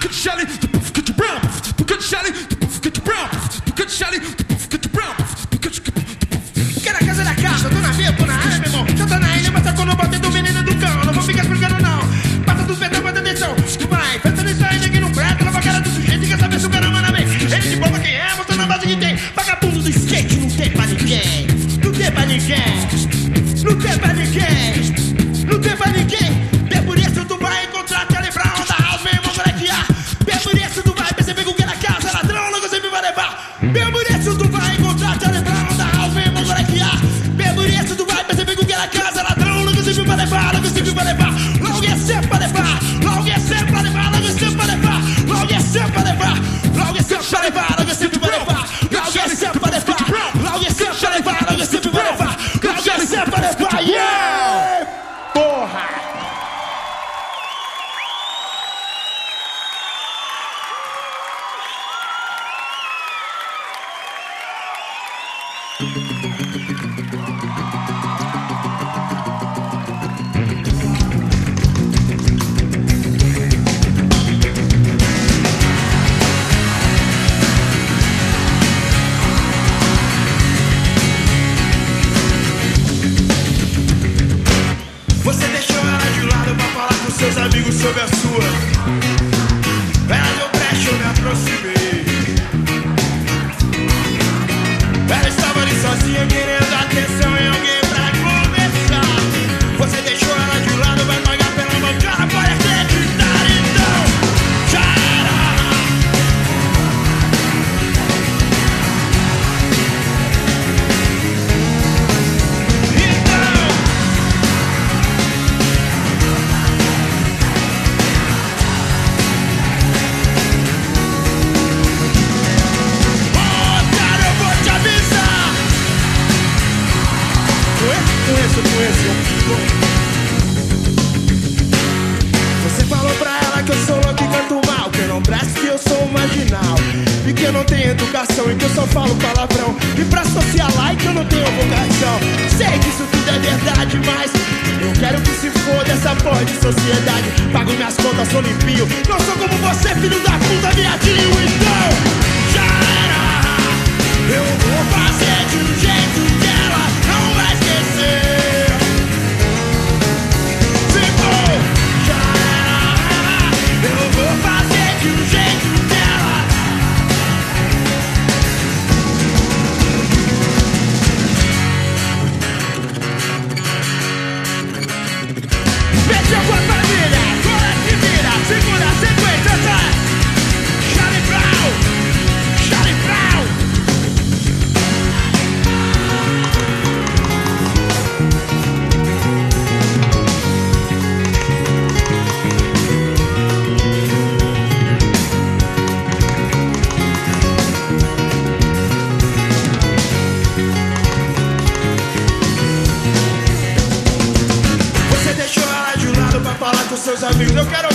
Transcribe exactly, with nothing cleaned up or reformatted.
get Shelly, get your brown, get Shelly, get your brown, get Shelly, get your brown. Que na casa da casa, tô na minha, tô na área, meu irmão. Já tá na ilha, mas tá quando eu bater do veneno do cão. Não vou ficar explicando, não. Passa dos pedão, bota atenção. Tu vai, festa nisso ainda aqui no prato. Lava a cara do sujeito e quer saber se o cara manda bem. Ele de boca quem é, mostrando a base que tem. Vagabundo do skate, não tem pra ninguém. Não tem pra ninguém. Não tem pra ninguém. Não tem pra ninguém. Bem por isso tu vai encontrar Charlie Brown da house, meu irmão, molequear. Bem por isso tu vai perceber que o que na casa, ladrão, logo sempre vai levar. Bem por isso tu vai encontrar Charlie Brown da house, meu irmão, molequear. Bem por isso tu vai perceber que o que na casa, ladrão, logo sempre vai levar, logo sempre vai levar. Logo é sempre pra levar, logo é sempre pra levar, logo é sempre pra levar. Logo é sempre pra levar, logo é sempre pra levar, logo é sempre pra levar. Logo é sempre pra levar, logo é sempre pra levar, logo é sempre pra levar. Logo é sempre pra levar, yeah! Porra! Você deixou ela de lado pra falar com seus amigos sobre a sua. Ela deu brecha, eu me aproximei. Ela estava ali sozinha querendo atenção e alguém pra conversar. Você deixou ela de lado, vai pagar pela mão, cara, pode acreditar então. Já era. Conheço, conheço. Você falou pra ela que eu sou louco e canto mal, que eu não presto, que eu sou um marginal, e que eu não tenho educação, e que eu só falo palavrão, e pra socialite que eu não tenho vocação. Sei que isso tudo é verdade, mas eu quero que se foda essa porra de sociedade. Pago minhas contas, sou limpinho, não sou como você, filho da puta, viadinho. Então, já era. Eu vou fazer de um jeito que ela não vai esquecer. Eu vou fazer de um jeito dela. Mexeu com a família, agora que vira. Segura a sequência, tá? Charlie Brown, Charlie Brown. Seus amigos, eu quero